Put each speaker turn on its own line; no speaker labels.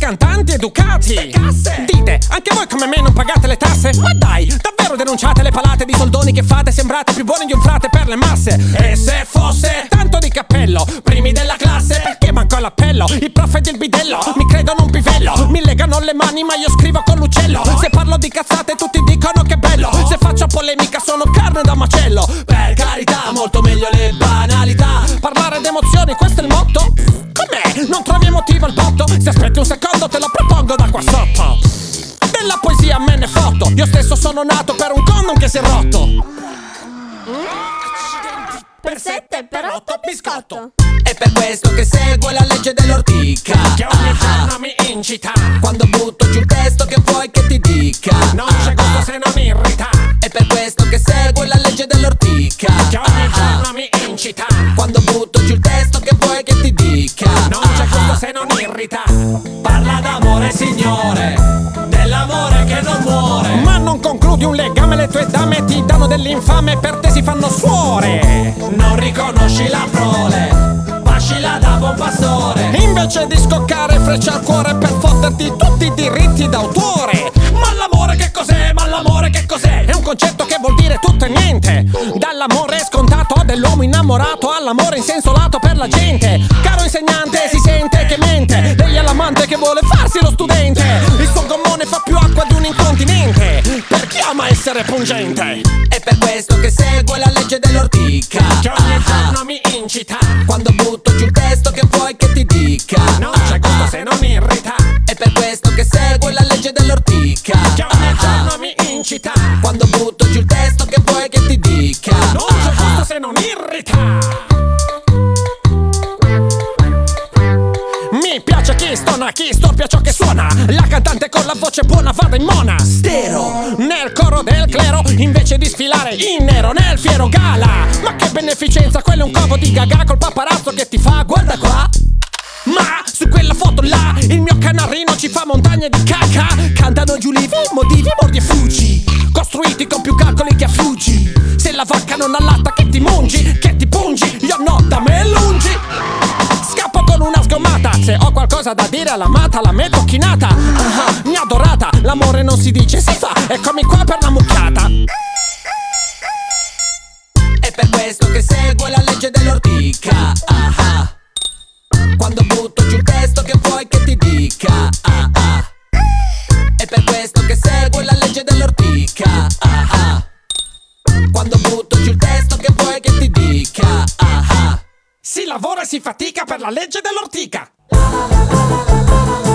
cantanti educati. Casse! Dite, anche voi come me non pagate le tasse? Ma dai, davvero denunciate le palate di soldoni che fate? Sembrate più buoni di un frate per le masse. E se fosse tanto di cappello, primi della classe, perché manco all'appello? Il prof ed il bidello mi credono un pivello, mi legano le mani ma io scrivo con l'uccello. Se parlo di cazzate tutti dicono che bello, se faccio polemica sono carne da macello. Per carità, molto meglio le banalità, parlare d'emozioni, questo è il motto? Com'è? Non trovi emotivo al botto? Se aspetti un secondo te lo propongo da qua sotto. Della poesia me ne fotto, io stesso sono nato per un condom che si è rotto.
Per 7, per 8 biscotto.
È per questo che seguo la legge dell'ortica,
che ogni giorno mi incita.
Quando butto giù il testo che vuoi che ti dica,
non c'è gusto se non irrita.
È per questo che seguo la legge dell'ortica,
che ogni giorno mi incita.
Quando butto giù il testo che vuoi che ti dica,
non c'è gusto se non irrita.
Parla d'amore signore, dell'amore che non muore.
Ma non concludi un legame, le tue dame ti danno dell'infame, per te si fanno suore.
Non riconosci la prole, pascila da buon pastore.
Invece di scoccare freccia al cuore per fotterti tutti i diritti d'autore.
Ma l'amore che cos'è? Ma l'amore che cos'è?
È un concetto che vuol dire tutto e niente. Dall'amore scontato dell'uomo innamorato all'amore in senso lato per la gente. Caro insegnante, si sente che mente, lei è l'amante che vuole farsi lo studente. Il suo gommone fa più acqua di un incontinente, per chi ama essere pungente.
È per questo che seguo la legge dell'ortica,
che ogni giorno mi incita.
Quando butto giù il testo che vuoi che ti dica,
non c'è gusto se non irrita.
È per questo che seguo la legge dell'ortica,
che ogni giorno mi incita.
Quando butto giù il testo che vuoi che ti dica,
non c'è gusto se non irrita. Mi piace chi stona, chi stoppia ciò che suona. La cantante con la voce buona vada in mona
stero
nel coro del clero, invece di sfilare in nero nel fiero gala. Ma che beneficenza, quello è un covo di gaga col paparazzo che ti fa guarda qua. Ma su quella foto là il mio canarino ci fa montagne di caca. Cantano giù livi, motivi, mordi e fuggi, costruiti con più calcoli che affuggi. Se la vacca non allatta che ti mungi, che ti pungi, io no, da me lungi. Scappo con una sgommata, se ho qualcosa da dire all'amata la metto chinata. Mia adorata, l'amore non si dice, si fa, eccomi qua per la mucchiata.
È per questo che seguo la legge dell'ortica, quando butto giù il testo che vuoi che ti dica, È per questo che seguo la legge dell'ortica, quando butto giù il testo che vuoi che ti dica,
Si lavora e si fatica per la legge dell'ortica.